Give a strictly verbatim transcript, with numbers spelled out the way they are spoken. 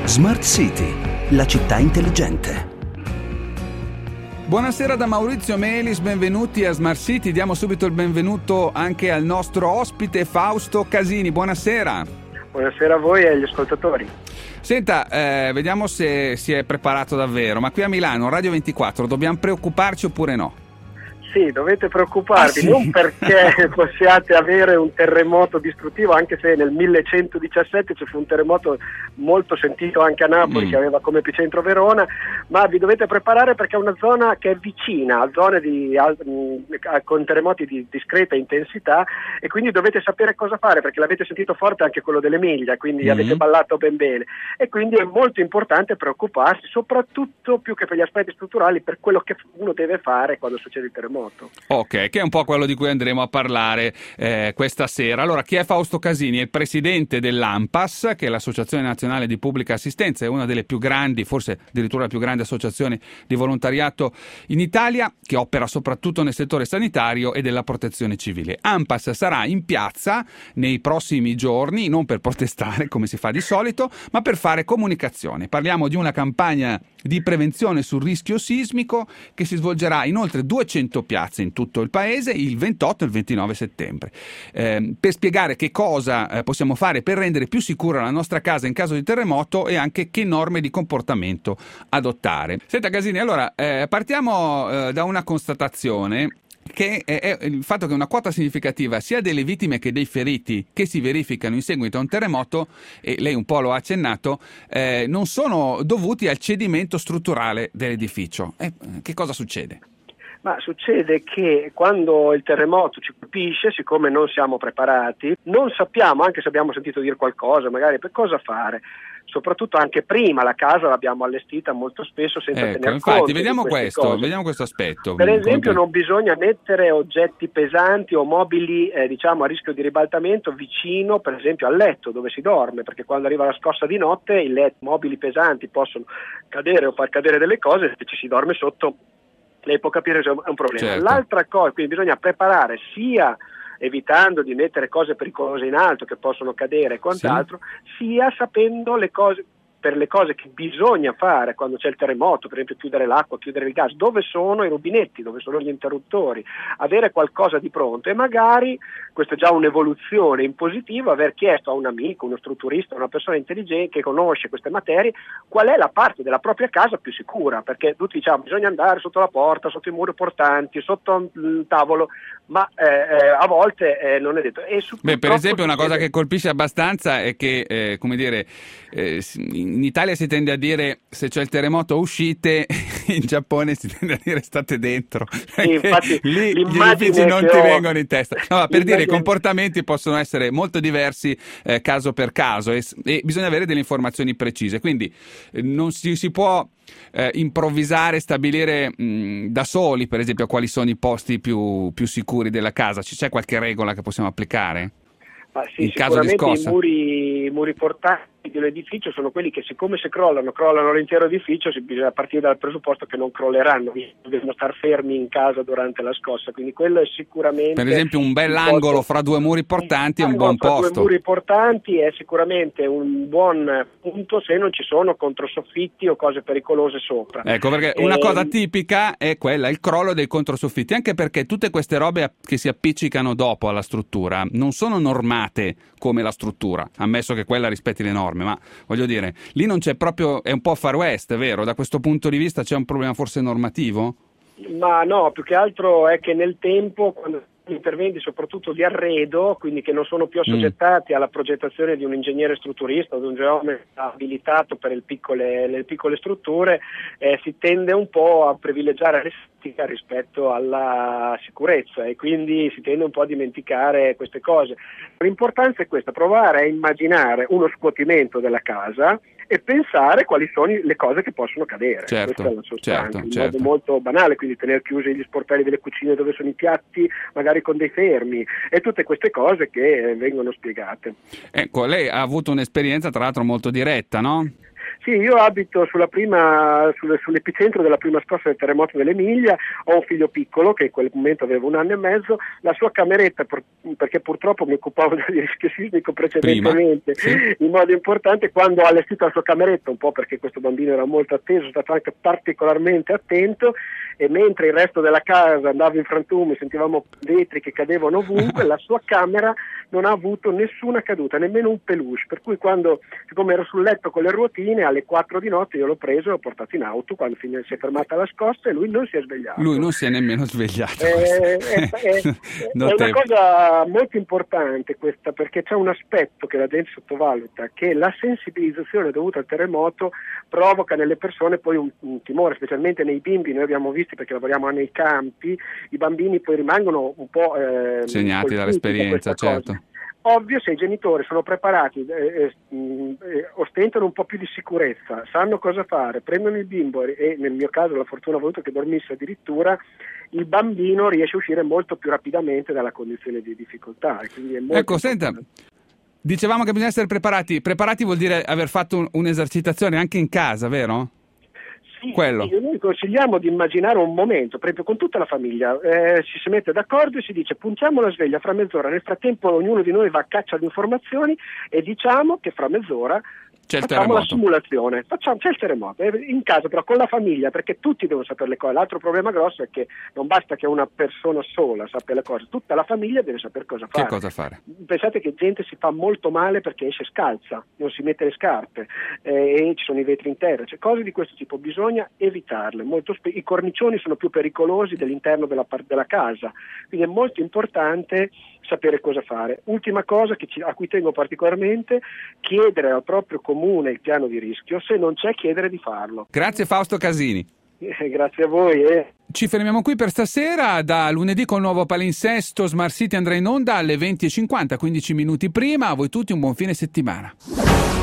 Smart City, la città intelligente. Buonasera da Maurizio Melis, benvenuti a Smart City. Diamo subito il benvenuto anche al nostro ospite Fausto Casini. Buonasera. Buonasera a voi e agli ascoltatori. Senta, eh, vediamo se si è preparato davvero, ma qui a Milano, Radio ventiquattro, dobbiamo preoccuparci oppure no? Sì, dovete preoccuparvi, ah, sì? non perché possiate avere un terremoto distruttivo, anche se nel millecentodiciassette ci fu un terremoto molto sentito anche a Napoli, mm. che aveva come epicentro Verona, ma vi dovete preparare perché è una zona che è vicina a zone di, a, a, con terremoti di discreta intensità, e quindi dovete sapere cosa fare, perché l'avete sentito forte anche quello dell'Emilia, quindi mm-hmm. avete ballato ben bene, e quindi è molto importante preoccuparsi, soprattutto più che per gli aspetti strutturali, per quello che uno deve fare quando succede il terremoto. Ok, che è un po' quello di cui andremo a parlare eh, questa sera. Allora, chi è Fausto Casini? È il presidente dell'ANPAS, che è l'Associazione Nazionale di Pubblica Assistenza, è una delle più grandi, forse addirittura la più grande associazione di volontariato in Italia, che opera soprattutto nel settore sanitario e della protezione civile. ANPAS sarà in piazza nei prossimi giorni, non per protestare come si fa di solito, ma per fare comunicazione. Parliamo di una campagna di prevenzione sul rischio sismico che si svolgerà in oltre duecento piazze in tutto il paese il ventotto e il ventinove settembre. Eh, per spiegare che cosa eh, possiamo fare per rendere più sicura la nostra casa in caso di terremoto e anche che norme di comportamento adottare. Senta Casini, allora eh, partiamo eh, da una constatazione, che è il fatto che una quota significativa sia delle vittime che dei feriti che si verificano in seguito a un terremoto, e lei un po' lo ha accennato, eh, non sono dovuti al cedimento strutturale dell'edificio. Eh, che cosa succede? Ma succede che quando il terremoto ci colpisce, siccome non siamo preparati, non sappiamo, anche se abbiamo sentito dire qualcosa, magari per cosa fare. Soprattutto anche prima la casa l'abbiamo allestita molto spesso senza ecco, tener infatti, conto vediamo di queste questo, cose. vediamo questo aspetto. Per esempio, Come... non bisogna mettere oggetti pesanti o mobili eh, diciamo a rischio di ribaltamento vicino, per esempio, al letto dove si dorme, perché quando arriva la scossa di notte i let, mobili pesanti possono cadere o far cadere delle cose, se ci si dorme sotto lei può capire se è un problema. Certo. L'altra cosa, quindi bisogna preparare sia evitando di mettere cose pericolose in alto che possono cadere e quant'altro, sì. sia sapendo le cose, per le cose che bisogna fare quando c'è il terremoto, per esempio chiudere l'acqua, chiudere il gas, dove sono i rubinetti, dove sono gli interruttori, avere qualcosa di pronto, e magari, questa è già un'evoluzione in positivo, aver chiesto a un amico, uno strutturista, una persona intelligente che conosce queste materie, qual è la parte della propria casa più sicura, perché tutti diciamo bisogna andare sotto la porta, sotto i muri portanti, sotto il tavolo, ma eh, eh, a volte eh, non è detto. E su, Beh, per esempio una cosa succede... che colpisce abbastanza è che, eh, come dire, eh, in Italia si tende a dire se c'è il terremoto uscite, in Giappone si tende a dire state dentro. Sì, infatti, lì gli edifici non ti ho... vengono in testa. No, per dire, i comportamenti possono essere molto diversi eh, caso per caso, e, e bisogna avere delle informazioni precise, quindi eh, non si, si può eh, improvvisare, stabilire mh, da soli, per esempio, quali sono i posti più, più sicuri della casa. C'è qualche regola che possiamo applicare? Ma sì, in caso di scossa? I muri, i muri portanti di un edificio sono quelli che, siccome se crollano, crollano l'intero edificio, si bisogna partire dal presupposto che non crolleranno, devono star fermi in casa durante la scossa, quindi quello è sicuramente... Per esempio un bell'angolo posto, fra due muri portanti è un buon fra posto. Due muri portanti è sicuramente un buon punto se non ci sono controsoffitti o cose pericolose sopra. Ecco, perché una e... cosa tipica è quella, il crollo dei controsoffitti, anche perché tutte queste robe che si appiccicano dopo alla struttura non sono normate come la struttura, ammesso che quella rispetti le norme, ma voglio dire, lì non c'è proprio, è un po' Far West, vero? Da questo punto di vista c'è un problema forse normativo? Ma no, più che altro è che nel tempo, quando interventi soprattutto di arredo, quindi che non sono più assoggettati mm. alla progettazione di un ingegnere strutturista o di un geometra abilitato per il piccole, le piccole strutture, eh, si tende un po' a privilegiare l'estetica rispetto alla sicurezza, e quindi si tende un po' a dimenticare queste cose. L'importanza è questa: provare a immaginare uno scuotimento della casa e pensare quali sono le cose che possono cadere. Certo, questa è la sostanza, certo, in certo. modo molto banale, quindi tenere chiusi gli sportelli delle cucine dove sono i piatti, magari con dei fermi, e tutte queste cose che vengono spiegate. Ecco, lei ha avuto un'esperienza tra l'altro molto diretta, no? Sì, io abito sulla prima, sulle, sull'epicentro della prima scossa del terremoto dell'Emilia, ho un figlio piccolo che in quel momento aveva un anno e mezzo, la sua cameretta, per, perché purtroppo mi occupavo di rischio sismico precedentemente Prima, sì. in modo importante, quando ho allestito la sua cameretta, un po' perché questo bambino era molto atteso, sono stato anche particolarmente attento, e mentre il resto della casa andava in frantumi, sentivamo vetri che cadevano ovunque, la sua camera non ha avuto nessuna caduta, nemmeno un peluche, per cui quando, siccome ero sul letto con le ruotine, alle quattro di notte io l'ho preso e l'ho portato in auto quando si è fermata la scossa e lui non si è svegliato. Lui non si è nemmeno svegliato. Eh, è, è, è una cosa molto importante questa, perché c'è un aspetto che la gente sottovaluta, che la sensibilizzazione dovuta al terremoto provoca nelle persone poi un, un timore, specialmente nei bimbi. Noi abbiamo visto, perché lavoriamo nei campi, i bambini poi rimangono un po' eh, segnati dall'esperienza, certo. Ovvio, se i genitori sono preparati, eh, eh, ostentano un po' più di sicurezza, sanno cosa fare, prendono il bimbo e nel mio caso la fortuna ha voluto che dormisse addirittura, il bambino riesce a uscire molto più rapidamente dalla condizione di difficoltà. E quindi è molto ecco, senta, dicevamo che bisogna essere preparati. Preparati vuol dire aver fatto un, un'esercitazione anche in casa, vero? Sì, Quello. Sì, noi consigliamo di immaginare un momento, per esempio con tutta la famiglia, eh, ci si mette d'accordo e si dice puntiamo la sveglia fra mezz'ora, nel frattempo ognuno di noi va a caccia di informazioni e diciamo che fra mezz'ora c'è il facciamo terremoto. la simulazione, facciamo, c'è il terremoto, in casa però con la famiglia, perché tutti devono sapere le cose. L'altro problema grosso è che non basta che una persona sola sappia le cose, tutta la famiglia deve sapere cosa fare. Che cosa fare? Pensate che gente si fa molto male perché esce scalza, non si mette le scarpe eh, e ci sono i vetri in terra, cioè cose di questo tipo bisogna evitarle. Molto spe- I cornicioni sono più pericolosi dell'interno della, par- della casa, quindi è molto importante sapere cosa fare. Ultima cosa che ci, a cui tengo particolarmente, chiedere al proprio comune il piano di rischio, se non c'è chiedere di farlo. Grazie Fausto Casini. Eh, grazie a voi. Eh. Ci fermiamo qui per stasera, da lunedì col nuovo palinsesto Smart City andrà in onda alle venti e cinquanta, quindici minuti prima. A voi tutti un buon fine settimana.